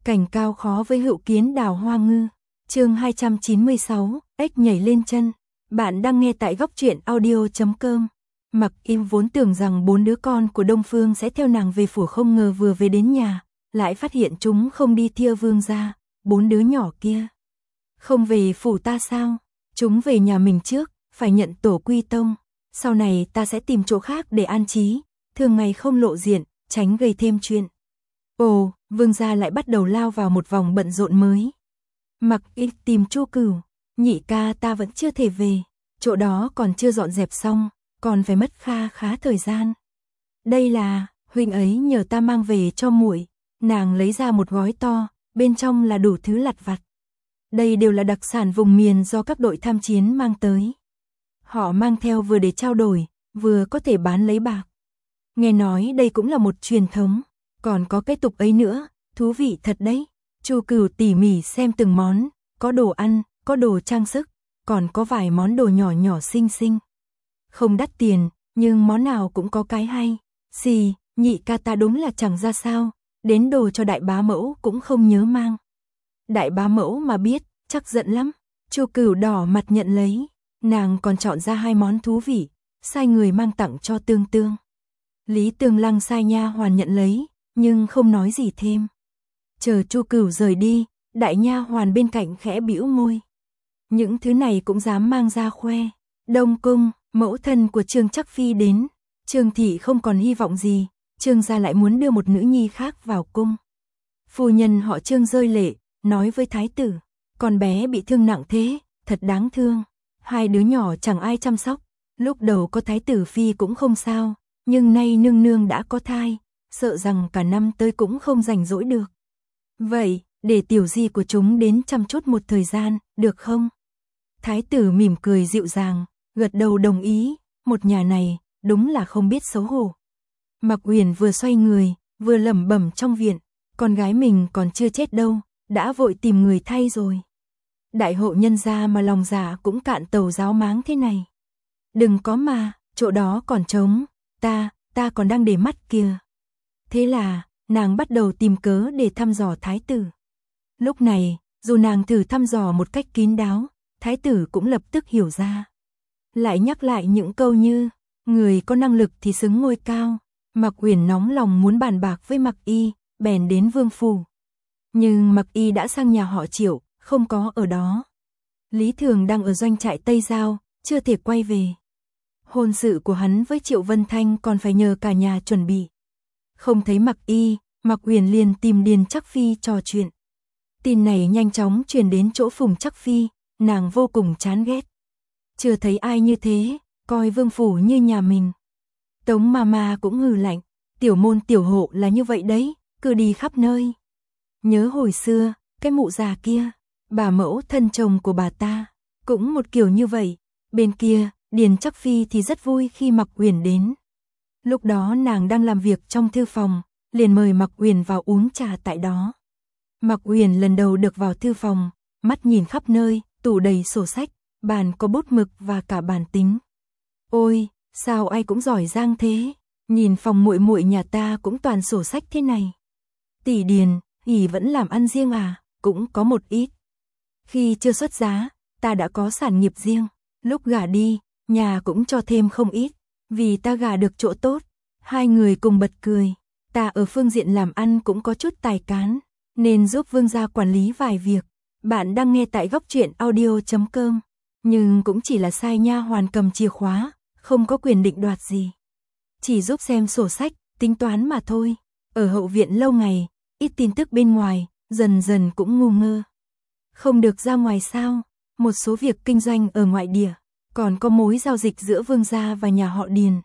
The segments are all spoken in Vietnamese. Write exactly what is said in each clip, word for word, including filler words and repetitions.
Cảnh cao khó với hữu kiến đào hoa ngư. Chương hai trăm chín mươi sáu, ếch nhảy lên chân. Bạn đang nghe tại góc truyện audio chấm com. Mặc Im vốn tưởng rằng bốn đứa con của Đông Phương sẽ theo nàng về phủ, không ngờ vừa về đến nhà, lại phát hiện chúng không đi Thia Vương gia. Bốn đứa nhỏ kia không về phủ ta sao? Chúng về nhà mình trước, phải nhận tổ quy tông. Sau này ta sẽ tìm chỗ khác để an trí, thường ngày không lộ diện, tránh gây thêm chuyện. Ồ, Vương gia lại bắt đầu lao vào một vòng bận rộn mới. Mặc Im tìm Chu Cửu, nhị ca ta vẫn chưa thể về, chỗ đó còn chưa dọn dẹp xong, còn phải mất kha khá thời gian. Đây là, huynh ấy nhờ ta mang về cho muội. Nàng lấy ra một gói to, bên trong là đủ thứ lặt vặt. Đây đều là đặc sản vùng miền do các đội tham chiến mang tới. Họ mang theo vừa để trao đổi, vừa có thể bán lấy bạc. Nghe nói đây cũng là một truyền thống, còn có cái tục ấy nữa, thú vị thật đấy. Chu Cửu tỉ mỉ xem từng món, có đồ ăn, có đồ trang sức, còn có vài món đồ nhỏ nhỏ xinh xinh. Không đắt tiền, nhưng món nào cũng có cái hay. Xì, nhị ca ta đúng là chẳng ra sao, đến đồ cho đại bá mẫu cũng không nhớ mang. Đại bá mẫu mà biết, chắc giận lắm. Chu Cửu đỏ mặt nhận lấy, nàng còn chọn ra hai món thú vị, sai người mang tặng cho Tương Tương. Lý Tương Lăng sai nha hoàn nhận lấy, nhưng không nói gì thêm. Chờ Chu Cửu rời đi, đại nha hoàn bên cạnh khẽ bĩu môi. Những thứ này cũng dám mang ra khoe. Đông cung, mẫu thân của Trương Chắc Phi đến. Trương thị không còn hy vọng gì, Trương gia lại muốn đưa một nữ nhi khác vào cung. Phu nhân họ Trương rơi lệ, nói với thái tử, con bé bị thương nặng thế, thật đáng thương. Hai đứa nhỏ chẳng ai chăm sóc. Lúc đầu có thái tử phi cũng không sao, nhưng nay nương nương đã có thai, sợ rằng cả năm tới cũng không rảnh rỗi được. Vậy, để tiểu di của chúng đến chăm chút một thời gian, được không? Thái tử mỉm cười dịu dàng, gật đầu đồng ý, một nhà này, đúng là không biết xấu hổ. Mặc Uyển vừa xoay người, vừa lẩm bẩm trong viện, con gái mình còn chưa chết đâu, đã vội tìm người thay rồi. Đại hộ nhân gia mà lòng dạ cũng cạn tàu giáo máng thế này. Đừng có mà, chỗ đó còn trống, ta, ta còn đang để mắt kìa. Thế là, nàng bắt đầu tìm cớ để thăm dò thái tử. Lúc này, dù nàng thử thăm dò một cách kín đáo, thái tử cũng lập tức hiểu ra. Lại nhắc lại những câu như, người có năng lực thì xứng ngôi cao. Mặc Uyển nóng lòng muốn bàn bạc với Mặc Y, bèn đến vương phủ. Nhưng Mặc Y đã sang nhà họ Triệu, không có ở đó. Lý Thường đang ở doanh trại Tây Giao, chưa thể quay về. Hôn sự của hắn với Triệu Vân Thanh còn phải nhờ cả nhà chuẩn bị. Không thấy Mặc Y, Mặc Uyển liền tìm Điền Chắc Phi trò chuyện. Tin này nhanh chóng truyền đến chỗ Phùng Chắc Phi, nàng vô cùng chán ghét. Chưa thấy ai như thế, coi vương phủ như nhà mình. Tống Mama cũng hừ lạnh, tiểu môn tiểu hộ là như vậy đấy, cứ đi khắp nơi. Nhớ hồi xưa, cái mụ già kia, bà mẫu thân chồng của bà ta, cũng một kiểu như vậy. Bên kia, Điền Chắc Phi thì rất vui khi Mặc Uyển đến. Lúc đó nàng đang làm việc trong thư phòng, liền mời Mặc Uyển vào uống trà tại đó. Mặc Uyển lần đầu được vào thư phòng, mắt nhìn khắp nơi, tủ đầy sổ sách, bàn có bút mực và cả bàn tính. Ôi, sao ai cũng giỏi giang thế, nhìn phòng muội muội nhà ta cũng toàn sổ sách thế này. Tỷ Điền, ỉ vẫn làm ăn riêng à? Cũng có một ít. Khi chưa xuất giá, ta đã có sản nghiệp riêng, lúc gả đi, nhà cũng cho thêm không ít, vì ta gả được chỗ tốt. Hai người cùng bật cười, ta ở phương diện làm ăn cũng có chút tài cán, nên giúp vương gia quản lý vài việc. Bạn đang nghe tại góc truyện audio chấm com, nhưng cũng chỉ là sai nha hoàn cầm chìa khóa, không có quyền định đoạt gì. Chỉ giúp xem sổ sách, tính toán mà thôi. Ở hậu viện lâu ngày, ít tin tức bên ngoài, dần dần cũng ngu ngơ. Không được ra ngoài sao? Một số việc kinh doanh ở ngoại địa, còn có mối giao dịch giữa vương gia và nhà họ Điền.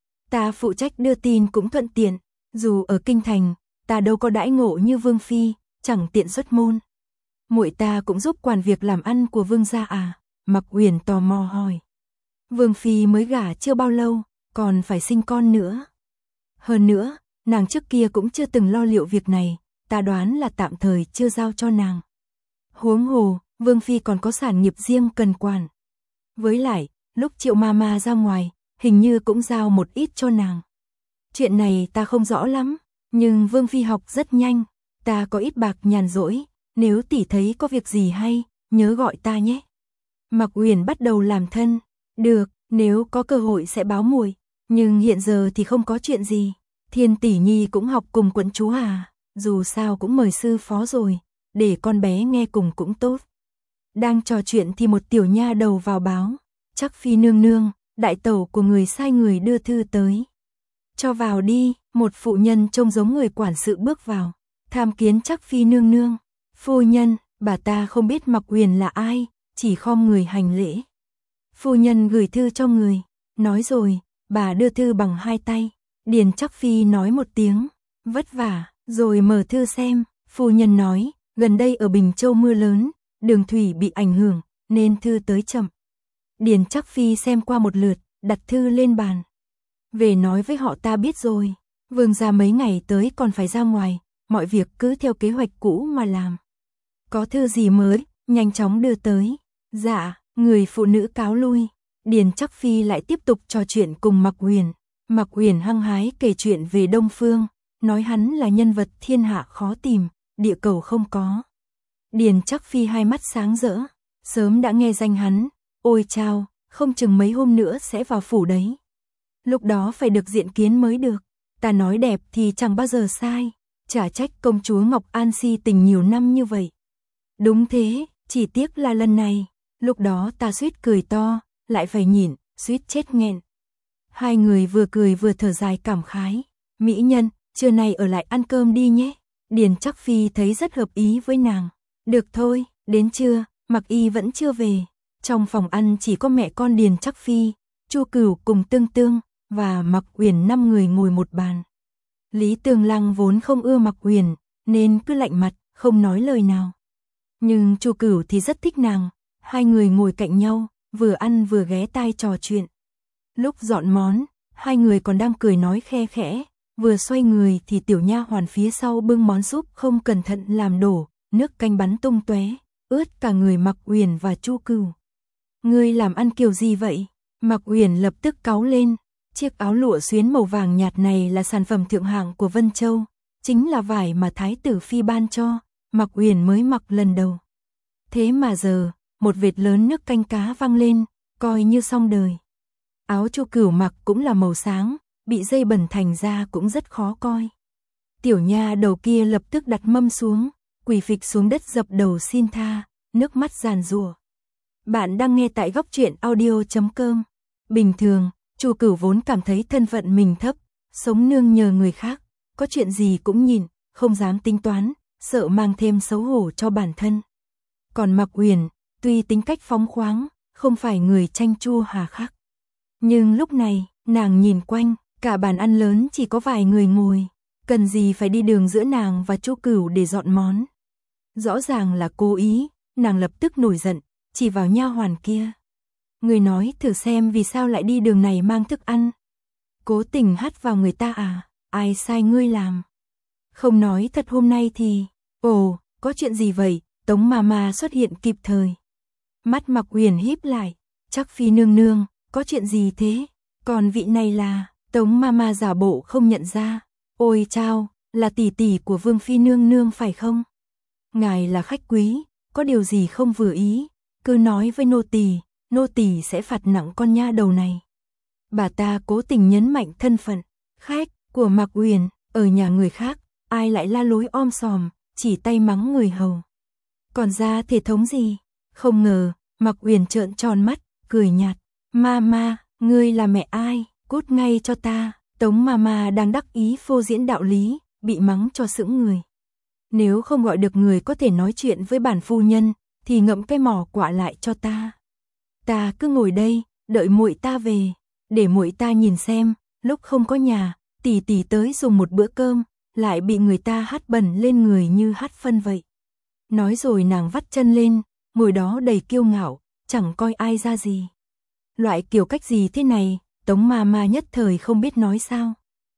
Ta phụ trách đưa tin cũng thuận tiện, dù ở kinh thành, ta đâu có đãi ngộ như vương phi, chẳng tiện xuất môn. Muội ta cũng giúp quản việc làm ăn của vương gia à? Mặc Uyển tò mò hỏi. Vương phi mới gả chưa bao lâu, còn phải sinh con nữa. Hơn nữa, nàng trước kia cũng chưa từng lo liệu việc này, ta đoán là tạm thời chưa giao cho nàng. Huống hồ, vương phi còn có sản nghiệp riêng cần quản. Với lại, lúc Triệu Mama ra ngoài, hình như cũng giao một ít cho nàng. Chuyện này ta không rõ lắm, nhưng vương phi học rất nhanh, ta có ít bạc nhàn rỗi, nếu tỷ thấy có việc gì hay, nhớ gọi ta nhé. Mạc Uyển bắt đầu làm thân, được, nếu có cơ hội sẽ báo muội, nhưng hiện giờ thì không có chuyện gì. Thiên tỷ nhi cũng học cùng quận chúa à, dù sao cũng mời sư phó rồi, để con bé nghe cùng cũng tốt. Đang trò chuyện thì một tiểu nha đầu vào báo, Trắc phi nương nương, đại tẩu của người sai người đưa thư tới. Cho vào đi, một phụ nhân trông giống người quản sự bước vào, tham kiến Trắc phi nương nương. Phu nhân, bà ta không biết Mạc Uyển là ai, chỉ khom người hành lễ. Phu nhân gửi thư cho người, nói rồi, bà đưa thư bằng hai tay. Điền Trắc phi nói một tiếng, vất vả, rồi mở thư xem. Phu nhân nói, gần đây ở Bình Châu mưa lớn, đường thủy bị ảnh hưởng, nên thư tới chậm. Điền Trắc phi xem qua một lượt, đặt thư lên bàn. Về nói với họ ta biết rồi, vương gia mấy ngày tới còn phải ra ngoài, mọi việc cứ theo kế hoạch cũ mà làm. Có thư gì mới, nhanh chóng đưa tới. Dạ, người phụ nữ cáo lui. Điền Trắc phi lại tiếp tục trò chuyện cùng Mạc Uyển. Mạc Uyển hăng hái kể chuyện về Đông Phương, nói hắn là nhân vật thiên hạ khó tìm, địa cầu không có. Điền Trắc phi hai mắt sáng rỡ, sớm đã nghe danh hắn, ôi chao, không chừng mấy hôm nữa sẽ vào phủ đấy. Lúc đó phải được diện kiến mới được, ta nói đẹp thì chẳng bao giờ sai, chả trách công chúa Ngọc An si tình nhiều năm như vậy. Đúng thế, chỉ tiếc là lần này, lúc đó ta suýt cười to, lại phải nhịn, suýt chết nghẹn. Hai người vừa cười vừa thở dài cảm khái. Mỹ nhân, trưa nay ở lại ăn cơm đi nhé. Điền Trắc phi thấy rất hợp ý với nàng. Được thôi, đến trưa, Mạc Y vẫn chưa về. Trong phòng ăn chỉ có mẹ con Điền Trắc phi, Chu Cửu cùng Tương Tương và Mạc Uyển năm người ngồi một bàn. Lý Tường Lăng vốn không ưa Mạc Uyển, nên cứ lạnh mặt, không nói lời nào. Nhưng Chu Cửu thì rất thích nàng, hai người ngồi cạnh nhau, vừa ăn vừa ghé tai trò chuyện. Lúc dọn món, hai người còn đang cười nói khe khẽ, vừa xoay người thì tiểu nha hoàn phía sau bưng món súp không cẩn thận làm đổ, nước canh bắn tung tóe, ướt cả người Mạc Uyển và Chu Cửu. Ngươi làm ăn kiểu gì vậy? Mạc Uyển lập tức cáu lên, chiếc áo lụa xuyến màu vàng nhạt này là sản phẩm thượng hạng của Vân Châu, chính là vải mà thái tử phi ban cho, Mạc Uyển mới mặc lần đầu. Thế mà giờ, một vệt lớn nước canh cá văng lên, coi như xong đời. Áo Chu Cửu mặc cũng là màu sáng, bị dây bẩn thành ra cũng rất khó coi. Tiểu nha đầu kia lập tức đặt mâm xuống, quỳ phịch xuống đất dập đầu xin tha, nước mắt giàn giụa. Bạn đang nghe tại góc truyện audio chấm com. Bình thường, Chu Cửu vốn cảm thấy thân phận mình thấp, sống nương nhờ người khác, có chuyện gì cũng nhìn, không dám tính toán, sợ mang thêm xấu hổ cho bản thân. Còn Mạc Uyển, tuy tính cách phóng khoáng, không phải người chanh chua hà khắc. Nhưng lúc này, nàng nhìn quanh, cả bàn ăn lớn chỉ có vài người ngồi, cần gì phải đi đường giữa nàng và Chu Cửu để dọn món. Rõ ràng là cố ý, nàng lập tức nổi giận, chỉ vào nha hoàn kia. Người nói thử xem vì sao lại đi đường này mang thức ăn. Cố tình hắt vào người ta à, ai sai ngươi làm. Không nói thật hôm nay thì, ồ, có chuyện gì vậy, Tống Mama xuất hiện kịp thời. Mắt Mạc Uyển híp lại, Trắc phi nương nương, có chuyện gì thế? Còn vị này là, Tống Mama giả bộ không nhận ra. Ôi chao, là tỷ tỷ của Vương phi nương nương phải không? Ngài là khách quý, có điều gì không vừa ý, cứ nói với nô tỳ, nô tỳ sẽ phạt nặng con nha đầu này. Bà ta cố tình nhấn mạnh thân phận khách của Mạc Uyển, ở nhà người khác, ai lại la lối om sòm, chỉ tay mắng người hầu. Còn ra thể thống gì? Không ngờ, Mạc Uyển trợn tròn mắt, cười nhạt. Mama, ngươi là mẹ ai? Cút ngay cho ta. Tống Mama đang đắc ý phô diễn đạo lý, bị mắng cho sững người. Nếu không gọi được người có thể nói chuyện với bản phu nhân, thì ngậm cái mỏ quạ lại cho ta. Ta cứ ngồi đây, đợi muội ta về, để muội ta nhìn xem, lúc không có nhà, tỷ tỷ tới dùng một bữa cơm, lại bị người ta hắt bẩn lên người như hắt phân vậy. Nói rồi nàng vắt chân lên, ngồi đó đầy kiêu ngạo, chẳng coi ai ra gì. Loại kiểu cách gì thế này, Tống Mama nhất thời không biết nói sao.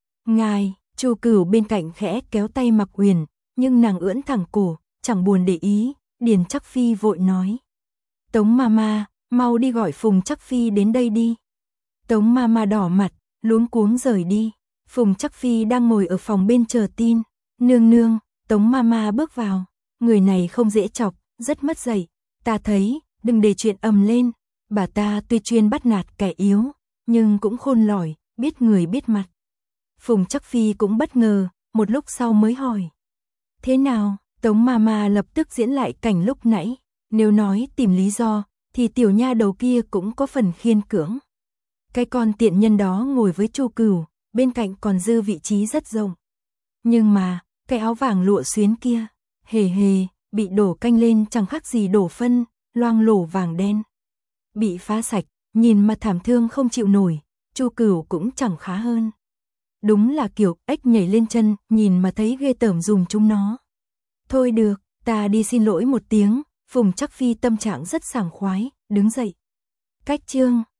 Ngài, Chu Cửu bên cạnh khẽ kéo tay Mạc Uyển, nhưng nàng ưỡn thẳng cổ, chẳng buồn để ý. Điền Trắc phi vội nói. Tống Mama, mau đi gọi Phùng Trắc phi đến đây đi. Tống Mama đỏ mặt, luống cuống rời đi. Phùng Trắc phi đang ngồi ở phòng bên chờ tin. Nương nương, Tống Mama bước vào, người này không dễ chọc, rất mất dạy. Ta thấy, đừng để chuyện ầm lên, bà ta tuy chuyên bắt nạt kẻ yếu, nhưng cũng khôn lỏi, biết người biết mặt. Phùng Trắc Phi cũng bất ngờ, một lúc sau mới hỏi. Thế nào? Tống Mama lập tức diễn lại cảnh lúc nãy, nếu nói tìm lý do, thì tiểu nha đầu kia cũng có phần khiên cưỡng. Cái con tiện nhân đó ngồi với Chu Cửu, bên cạnh còn dư vị trí rất rộng. Nhưng mà, cái áo vàng lụa xuyến kia, hề hề, bị đổ canh lên chẳng khác gì đổ phân, loang lổ vàng đen. Bị phá sạch, nhìn mà thảm thương không chịu nổi, Chu Cửu cũng chẳng khá hơn. Đúng là kiểu ếch nhảy lên chân, nhìn mà thấy ghê tởm dùm chúng nó. Thôi được, ta đi xin lỗi một tiếng. Phùng Trắc Phi tâm trạng rất sảng khoái, đứng dậy. Cách chương